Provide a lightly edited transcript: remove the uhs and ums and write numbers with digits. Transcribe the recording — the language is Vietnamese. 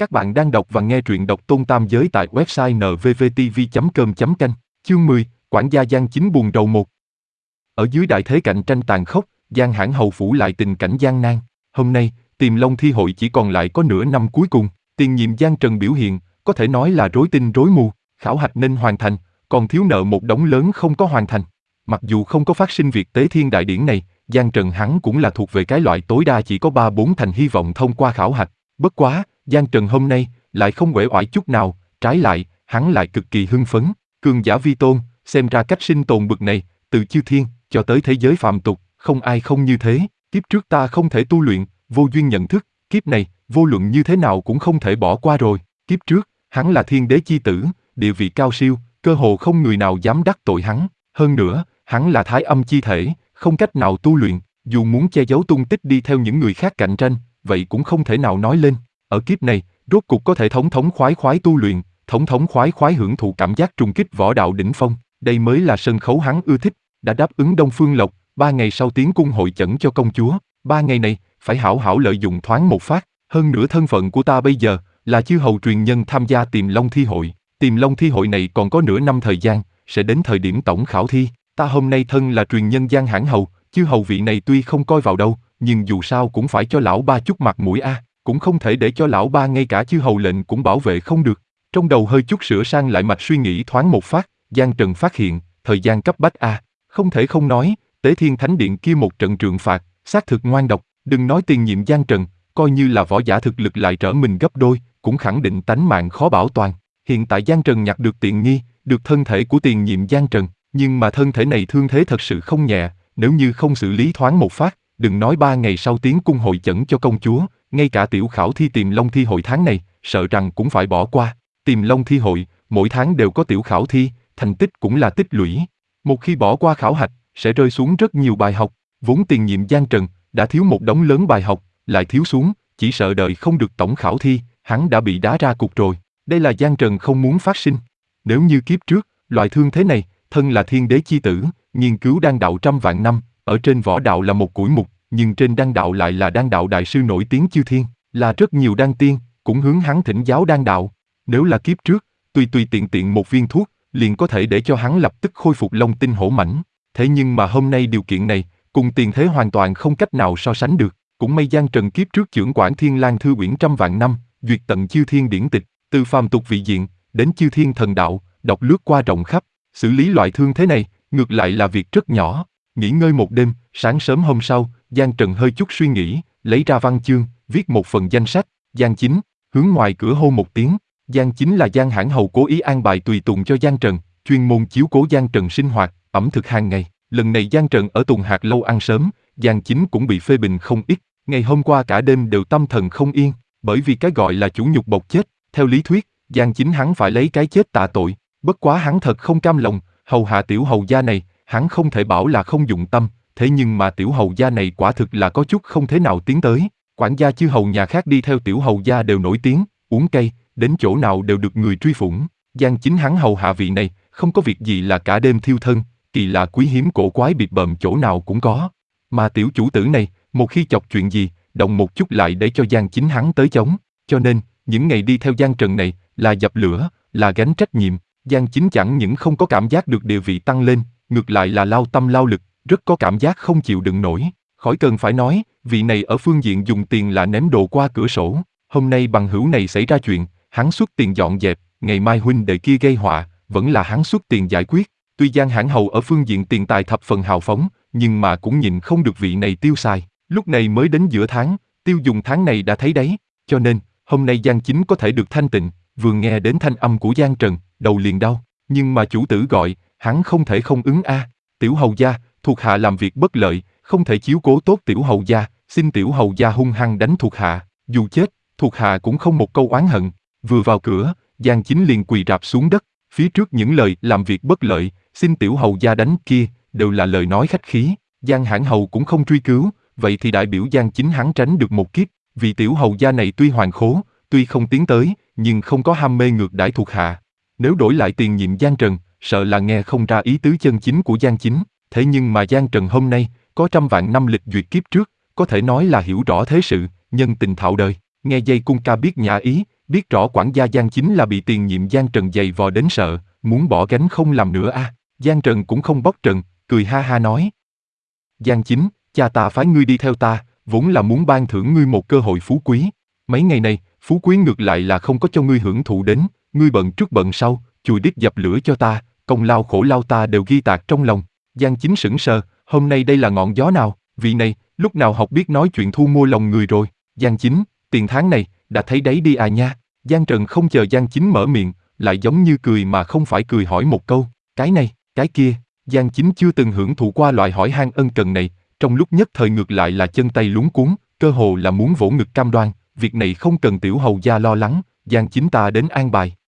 Các bạn đang đọc và nghe truyện độc tôn tam giới tại website nvvtv.com. Chương 10, quản gia Giang Chính buồn rầu một. Ở dưới đại thế cạnh tranh tàn khốc, Giang Hãn Hầu phủ lại tình cảnh gian nan. Hôm nay, Tiềm Long thi hội chỉ còn lại có nửa năm cuối cùng. Tiền nhiệm Giang Trần biểu hiện, có thể nói là rối tinh rối mù. Khảo hạch nên hoàn thành, còn thiếu nợ một đống lớn không có hoàn thành. Mặc dù không có phát sinh việc tế thiên đại điển này, Giang Trần hắn cũng là thuộc về cái loại tối đa chỉ có 3-4 thành hy vọng thông qua khảo hạch. Bất quá, Giang Trần hôm nay lại không uể oải chút nào, trái lại, hắn lại cực kỳ hưng phấn. Cường giả vi tôn, xem ra cách sinh tồn bực này, từ chư thiên cho tới thế giới phàm tục, không ai không như thế. Kiếp trước ta không thể tu luyện, vô duyên nhận thức, kiếp này, vô luận như thế nào cũng không thể bỏ qua rồi. Kiếp trước, hắn là thiên đế chi tử, địa vị cao siêu, cơ hồ không người nào dám đắc tội hắn. Hơn nữa, hắn là thái âm chi thể, không cách nào tu luyện, dù muốn che giấu tung tích đi theo những người khác cạnh tranh, vậy cũng không thể nào nói lên. Ở kiếp này, rốt cục có thể thống thống khoái khoái tu luyện, thống thống khoái khoái hưởng thụ cảm giác trùng kích võ đạo đỉnh phong. Đây mới là sân khấu hắn ưa thích. Đã đáp ứng Đông Phương Lộc, 3 ngày sau tiến cung hội chẩn cho công chúa. 3 ngày này, phải hảo hảo lợi dụng thoáng một phát. Hơn nữa thân phận của ta bây giờ là chư hầu truyền nhân tham gia Tiềm Long thi hội. Tiềm Long thi hội này còn có nửa năm thời gian, sẽ đến thời điểm tổng khảo thi. Ta hôm nay thân là truyền nhân Giang Hãn Hầu, chư hầu vị này tuy không coi vào đâu, nhưng dù sao cũng phải cho lão ba chút mặt mũi a, cũng không thể để cho lão ba ngay cả chư hầu lệnh cũng bảo vệ không được. Trong đầu hơi chút sửa sang lại mạch suy nghĩ thoáng một phát, Giang Trần phát hiện, thời gian cấp bách a, không thể không nói, Tế Thiên Thánh Điện kia một trận trượng phạt, xác thực ngoan độc, đừng nói tiền nhiệm Giang Trần, coi như là võ giả thực lực lại trở mình gấp đôi, cũng khẳng định tánh mạng khó bảo toàn. Hiện tại Giang Trần nhặt được tiện nghi, được thân thể của tiền nhiệm Giang Trần, nhưng mà thân thể này thương thế thật sự không nhẹ, nếu như không xử lý thoáng một phát, đừng nói 3 ngày sau tiến cung hội chẩn cho công chúa, ngay cả tiểu khảo thi Tiềm Long thi hội tháng này, sợ rằng cũng phải bỏ qua. Tiềm Long thi hội, mỗi tháng đều có tiểu khảo thi, thành tích cũng là tích lũy. Một khi bỏ qua khảo hạch, sẽ rơi xuống rất nhiều bài học, vốn tiền nhiệm Giang Trần đã thiếu một đống lớn bài học, lại thiếu xuống, chỉ sợ đợi không được tổng khảo thi, hắn đã bị đá ra cục rồi. Đây là Giang Trần không muốn phát sinh. Nếu như kiếp trước, loại thương thế này, thân là thiên đế chi tử, nghiên cứu đan đạo trăm vạn năm, ở trên võ đạo là một củi mục, nhưng trên đan đạo lại là đan đạo đại sư nổi tiếng chư thiên, là rất nhiều đan tiên, cũng hướng hắn thỉnh giáo đan đạo. Nếu là kiếp trước, tùy tiện tiện một viên thuốc, liền có thể để cho hắn lập tức khôi phục long tinh hổ mãnh. Thế nhưng mà hôm nay điều kiện này, cùng tiền thế hoàn toàn không cách nào so sánh được. Cũng may Giang Trần kiếp trước chưởng quản Thiên Lang Thư Uyển trăm vạn năm, duyệt tận chư thiên điển tịch, từ phàm tục vị diện đến chư thiên thần đạo, đọc lướt qua rộng khắp, xử lý loại thương thế này, ngược lại là việc rất nhỏ. Nghỉ ngơi một đêm, sáng sớm hôm sau, Giang Trần hơi chút suy nghĩ, lấy ra văn chương, viết một phần danh sách. Giang Chính, hướng ngoài cửa hô một tiếng. Giang Chính là Giang Hãn Hầu cố ý an bài tùy tùng cho Giang Trần, chuyên môn chiếu cố Giang Trần sinh hoạt, ẩm thực hàng ngày. Lần này Giang Trần ở Tùng Hạc lâu ăn sớm, Giang Chính cũng bị phê bình không ít. Ngày hôm qua cả đêm đều tâm thần không yên, bởi vì cái gọi là chủ nhục bộc chết. Theo lý thuyết, Giang Chính hắn phải lấy cái chết tạ tội. Bất quá hắn thật không cam lòng, hầu hạ tiểu hầu gia này, hắn không thể bảo là không dụng tâm, thế nhưng mà tiểu hầu gia này quả thực là có chút không thế nào tiến tới. Quản gia chư hầu nhà khác đi theo tiểu hầu gia đều nổi tiếng, uống cây, đến chỗ nào đều được người truy phủng. Giang Chính hắn hầu hạ vị này, không có việc gì là cả đêm thiêu thân, kỳ lạ quý hiếm cổ quái biệt bợm chỗ nào cũng có. Mà tiểu chủ tử này, một khi chọc chuyện gì, động một chút lại để cho Giang Chính hắn tới chống. Cho nên, những ngày đi theo Giang Trần này, là dập lửa, là gánh trách nhiệm. Giang Chính chẳng những không có cảm giác được địa vị tăng lên, ngược lại là lao tâm lao lực, rất có cảm giác không chịu đựng nổi. Khỏi cần phải nói, vị này ở phương diện dùng tiền là ném đồ qua cửa sổ. Hôm nay bằng hữu này xảy ra chuyện, hắn xuất tiền dọn dẹp, ngày mai huynh đệ kia gây họa, vẫn là hắn xuất tiền giải quyết. Tuy Giang Hãn Hầu ở phương diện tiền tài thập phần hào phóng, nhưng mà cũng nhìn không được vị này tiêu xài. Lúc này mới đến giữa tháng, tiêu dùng tháng này đã thấy đấy. Cho nên, hôm nay Giang Chính có thể được thanh tịnh, vừa nghe đến thanh âm của Giang Trần, đầu liền đau. Nhưng mà chủ tử gọi, hắn không thể không ứng a. Tiểu hầu gia, thuộc hạ làm việc bất lợi, không thể chiếu cố tốt tiểu hầu gia, xin tiểu hầu gia hung hăng đánh thuộc hạ, dù chết, thuộc hạ cũng không một câu oán hận. Vừa vào cửa, Giang Chính liền quỳ rạp xuống đất, phía trước những lời làm việc bất lợi, xin tiểu hầu gia đánh kia, đều là lời nói khách khí. Giang Hãn Hầu cũng không truy cứu, vậy thì đại biểu Giang Chính hắn tránh được một kiếp. Vì tiểu hầu gia này tuy hoàn khố, tuy không tiến tới, nhưng không có ham mê ngược đãi thuộc hạ. Nếu đổi lại tiền nhiệm Giang Trần, sợ là nghe không ra ý tứ chân chính của Giang Chính. Thế nhưng mà Giang Trần hôm nay, có trăm vạn năm lịch duyệt kiếp trước, có thể nói là hiểu rõ thế sự, nhân tình thạo đời. Nghe dây cung ca biết nhã ý, Biết rõ quản gia Giang Chính là bị tiền nhiệm Giang Trần giày vò đến sợ, muốn bỏ gánh không làm nữa à. Giang Trần cũng không bóc trần, cười ha ha nói. Giang Chính, cha ta phái ngươi đi theo ta, vốn là muốn ban thưởng ngươi một cơ hội phú quý. Mấy ngày này, phú quý ngược lại là không có cho ngươi hưởng thụ đến, ngươi bận trước bận sau, chùi đít dập lửa cho ta, công lao khổ lao ta đều ghi tạc trong lòng. Giang Chính sững sờ, hôm nay đây là ngọn gió nào, vị này, lúc nào học biết nói chuyện thu mua lòng người rồi. Giang Chính, tiền tháng này, đã thấy đấy đi à nha. Giang Trần không chờ Giang Chính mở miệng, lại giống như cười mà không phải cười hỏi một câu, cái này, cái kia. Giang Chính chưa từng hưởng thụ qua loại hỏi han ân cần này, trong lúc nhất thời ngược lại là chân tay luống cuống, cơ hồ là muốn vỗ ngực cam đoan, việc này không cần tiểu hầu gia lo lắng, Giang Chính ta đến an bài.